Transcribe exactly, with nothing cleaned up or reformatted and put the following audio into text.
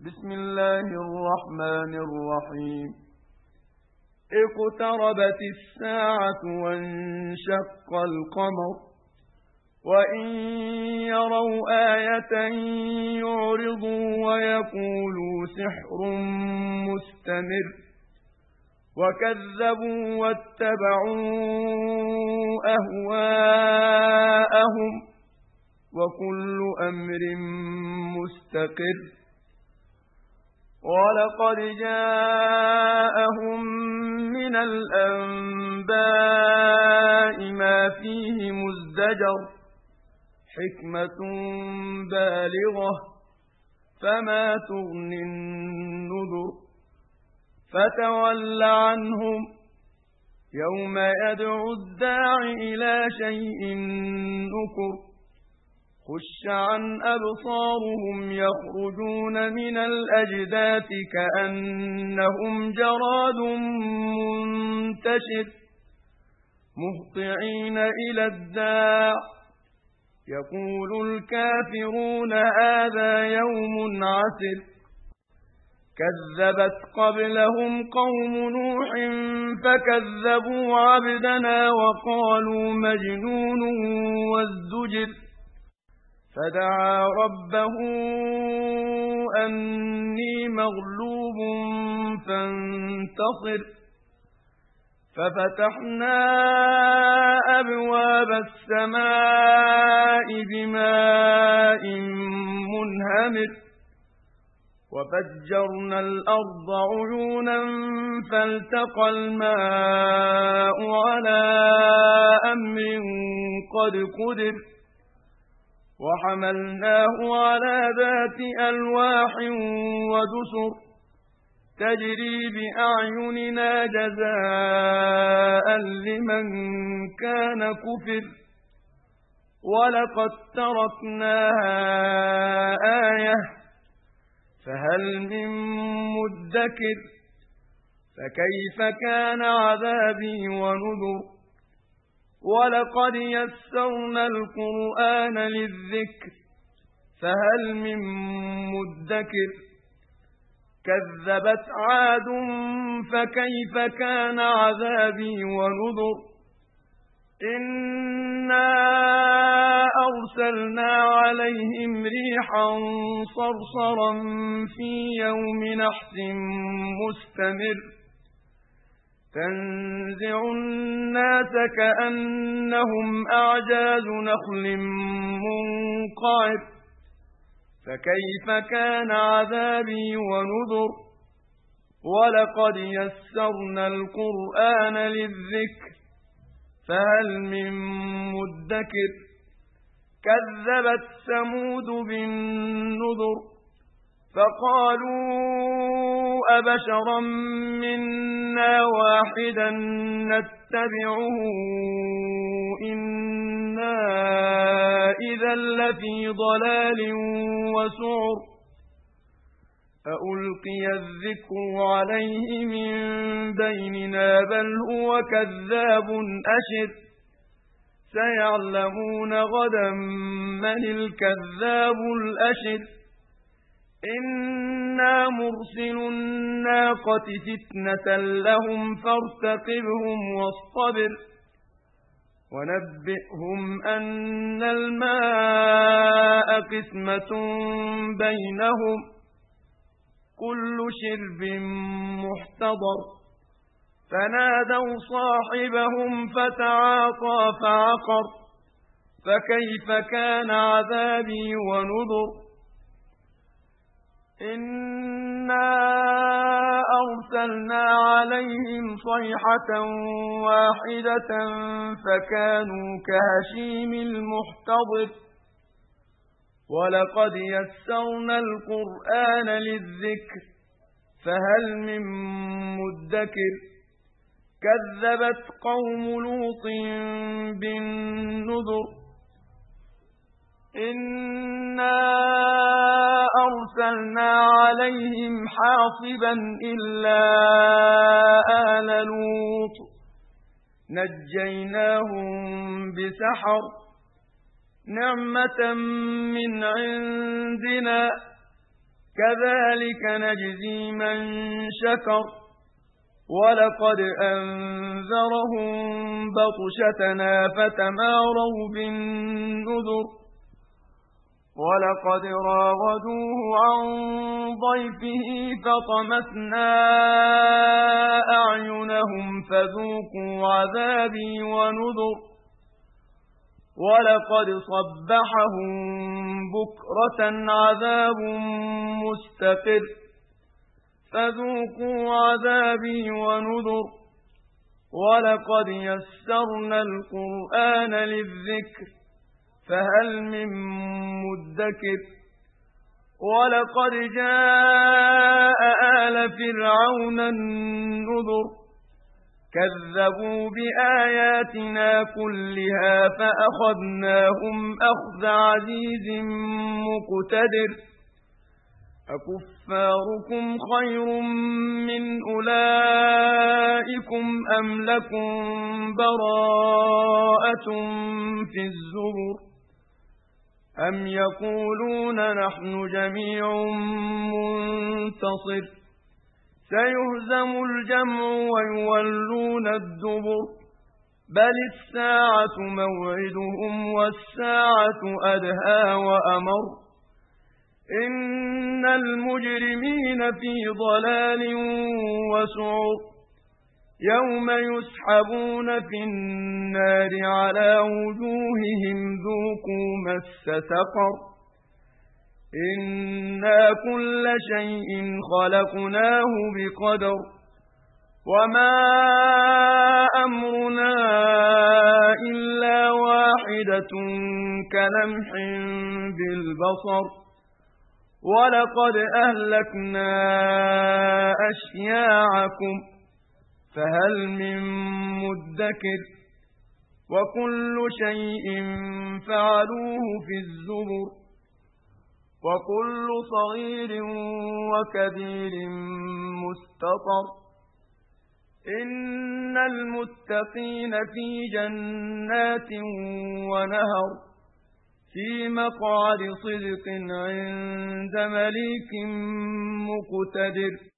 بسم الله الرحمن الرحيم اقتربت الساعة وانشق القمر وإن يروا آية يعرضوا ويقولوا سحر مستمر وكذبوا واتبعوا أهواءهم وكل أمر مستقر ولقد جاءهم من الأنباء ما فيه مزدجر حكمة بالغة فما تغني النذر فتول عنهم يوم يدعو الداع إلى شيء نكر خش عن أبصارهم يخرجون من الأجداث كأنهم جراد منتشر مهطعين إلى الداع يقول الكافرون هذا يوم عسر كذبت قبلهم قوم نوح فكذبوا عبدنا وقالوا مجنون وازدجر فدعا ربه أني مغلوب فانتصر ففتحنا أبواب السماء بماء منهمر وفجرنا الأرض عيونا فالتقى الماء على أمر قد قدر وحملناه على ذات ألواح ودسر تجري بأعيننا جزاء لمن كان كفر ولقد تركناها آية فهل من مدكر فكيف كان عذابي ونذر ولقد يسرنا القرآن للذكر فهل من مدكر كذبت عاد فكيف كان عذابي ونذر إنا أرسلنا عليهم ريحا صرصرا في يوم نحس مستمر تنزع الناس كأنهم أعجاز نخل منقعر فكيف كان عذابي ونذر ولقد يسرنا القرآن للذكر فهل من مدكر كذبت ثمود بالنذر فقالوا أبشرا منا واحدا نتبعه إنا إذا لفي ضلال وسعر أألقي الذكر عليه من بيننا بل هو كذاب أشر سيعلمون غدا من الكذاب الأشر إنا مرسل الناقة فتنة لهم فارتقبهم واصطبر ونبئهم أن الماء قسمة بينهم كل شرب محتضر فنادوا صاحبهم فتعاطى فعقر فكيف كان عذابي ونذر إنا أرسلنا عليهم صيحة واحدة فكانوا كهشيم المحتضر ولقد يسرنا القرآن للذكر فهل من مدكر كذبت قوم لوط بالنذر إنا أرسلنا عليهم حاصبا إلا آل لوط نجيناهم بسحر نعمة من عندنا كذلك نجزي من شكر ولقد أنذرهم بطشتنا فتماروا بالنذر ولقد راودوه عن ضيفه فطمسنا أعينهم فذوقوا عذابي ونذر ولقد صبحهم بكرة عذاب مستقر فذوقوا عذابي ونذر ولقد يسرنا القرآن للذكر فهل من مدكر ولقد جاء آل فرعون النذر كذبوا بآياتنا كلها فأخذناهم أخذ عزيز مقتدر أكفاركم خير من أولئكم أم لكم براءة في الزبر أم يقولون نحن جميع منتصر سيهزم الجمع ويولون الدبر بل الساعة موعدهم والساعة أدهى وأمر إن المجرمين في ضلال وسعر يوم يسحبون في النار على وجوههم ذوقوا مس سقر إنا كل شيء خلقناه بقدر وما أمرنا إلا واحدة كلمح بالبصر ولقد أهلكنا أشياعكم فهل من مدكر وكل شيء فعلوه في الزبر وكل صغير وكبير مستطر إن المتقين في جنات ونهر في مقعد صدق عند مليك مقتدر